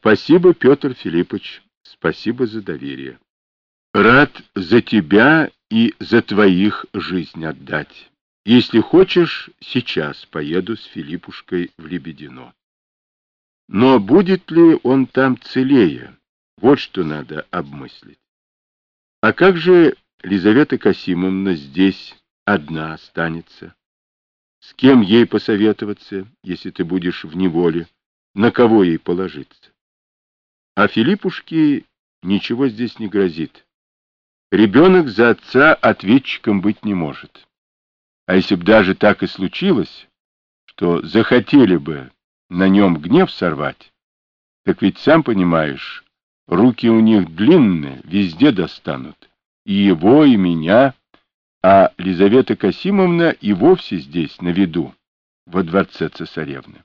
Спасибо, Петр Филиппович, спасибо за доверие. Рад за тебя и за твоих жизнь отдать. Если хочешь, сейчас поеду с Филиппушкой в Лебедино. Но будет ли он там целее? Вот что надо обмыслить. А как же Лизавета Касимовна здесь одна останется? С кем ей посоветоваться, если ты будешь в неволе? На кого ей положиться? А Филиппушке ничего здесь не грозит. Ребенок за отца ответчиком быть не может. А если б даже так и случилось, что захотели бы на нем гнев сорвать, так ведь сам понимаешь, руки у них длинные, везде достанут. И его, и меня, а Лизавета Касимовна и вовсе здесь, на виду, во дворце цесаревны.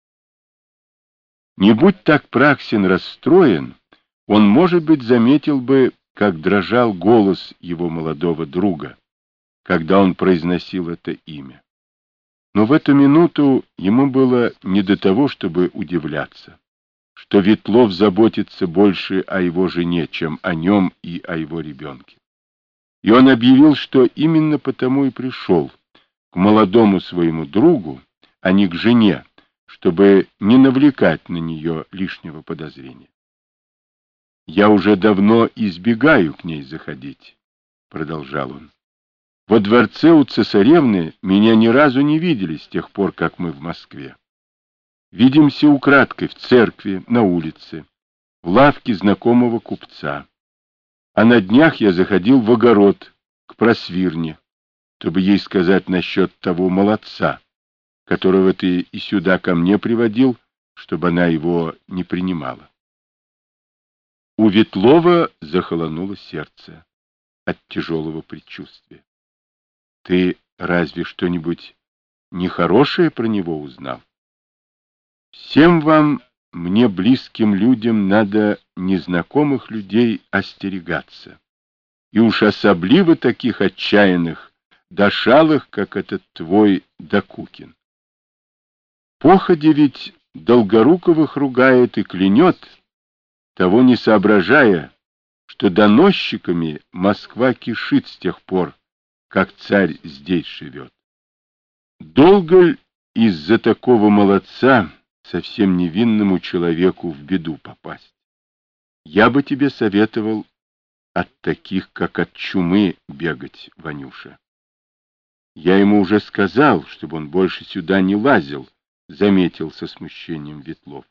Не будь так Праксин расстроен, он, может быть, заметил бы, как дрожал голос его молодого друга, когда он произносил это имя. Но в эту минуту ему было не до того, чтобы удивляться, что Ветлов заботится больше о его жене, чем о нем и о его ребенке. И он объявил, что именно потому и пришел к молодому своему другу, а не к жене, чтобы не навлекать на нее лишнего подозрения. «Я уже давно избегаю к ней заходить», — продолжал он. «Во дворце у цесаревны меня ни разу не видели с тех пор, как мы в Москве. Видимся украдкой в церкви, на улице, в лавке знакомого купца. А на днях я заходил в огород к просвирне, чтобы ей сказать насчет того молодца, которого ты и сюда ко мне приводил, чтобы она его не принимала». У Ветлова захолонуло сердце от тяжелого предчувствия. «Ты разве что-нибудь нехорошее про него узнал? Всем вам, мне близким людям, надо незнакомых людей остерегаться. И уж особливо таких отчаянных, дошалых, как этот твой Докукин. Походе ведь Долгоруковых ругает и клянет, того не соображая, что доносчиками Москва кишит с тех пор, как царь здесь живет. Долго ли из-за такого молодца совсем невинному человеку в беду попасть? Я бы тебе советовал от таких, как от чумы, бегать, Ванюша. Я ему уже сказал, чтобы он больше сюда не лазил, заметил со смущением Ветлов.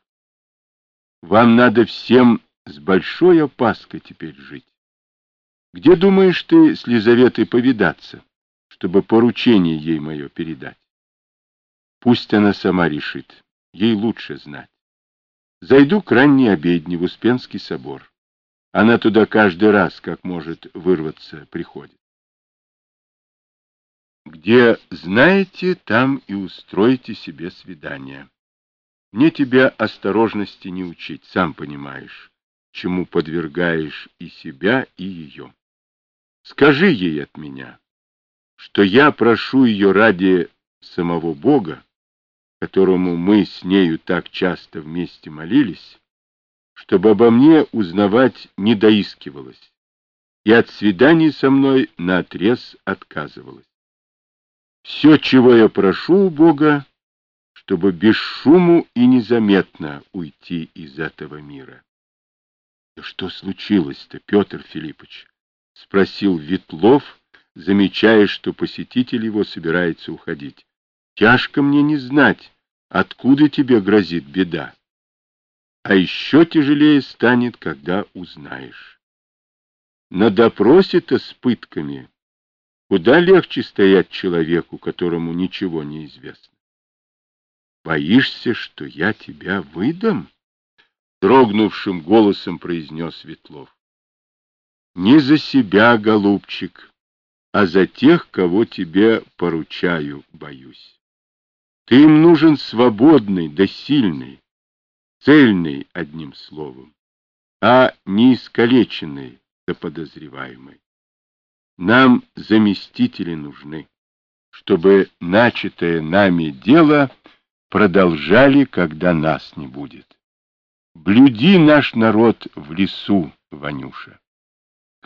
Вам надо всем с большой опаской теперь жить. Где думаешь ты с Лизаветой повидаться, чтобы поручение ей мое передать? Пусть она сама решит, ей лучше знать. Зайду к ранней обедне в Успенский собор. Она туда каждый раз, как может вырваться, приходит. Где знаете, там и устройте себе свидание. Мне тебя осторожности не учить, сам понимаешь, чему подвергаешь и себя, и ее. Скажи ей от меня, что я прошу ее ради самого Бога, которому мы с нею так часто вместе молились, чтобы обо мне узнавать не доискивалась и от свиданий со мной наотрез отказывалась. Все, чего я прошу у Бога, чтобы без шуму и незаметно уйти из этого мира. — Да что случилось-то, Петр Филиппович? — спросил Ветлов, замечая, что посетитель его собирается уходить. — Тяжко мне не знать, откуда тебе грозит беда. А еще тяжелее станет, когда узнаешь. На допросе-то с пытками куда легче стоять человеку, которому ничего не известно. «Боишься, что я тебя выдам?» — дрогнувшим голосом произнес Ветлов. «Не за себя, голубчик, а за тех, кого тебе поручаю, боюсь. Ты им нужен свободный да сильный, цельный, одним словом, а не искалеченный да подозреваемый. Нам заместители нужны, чтобы начатое нами дело продолжали, когда нас не будет. Блюди наш народ в лесу, Ванюша.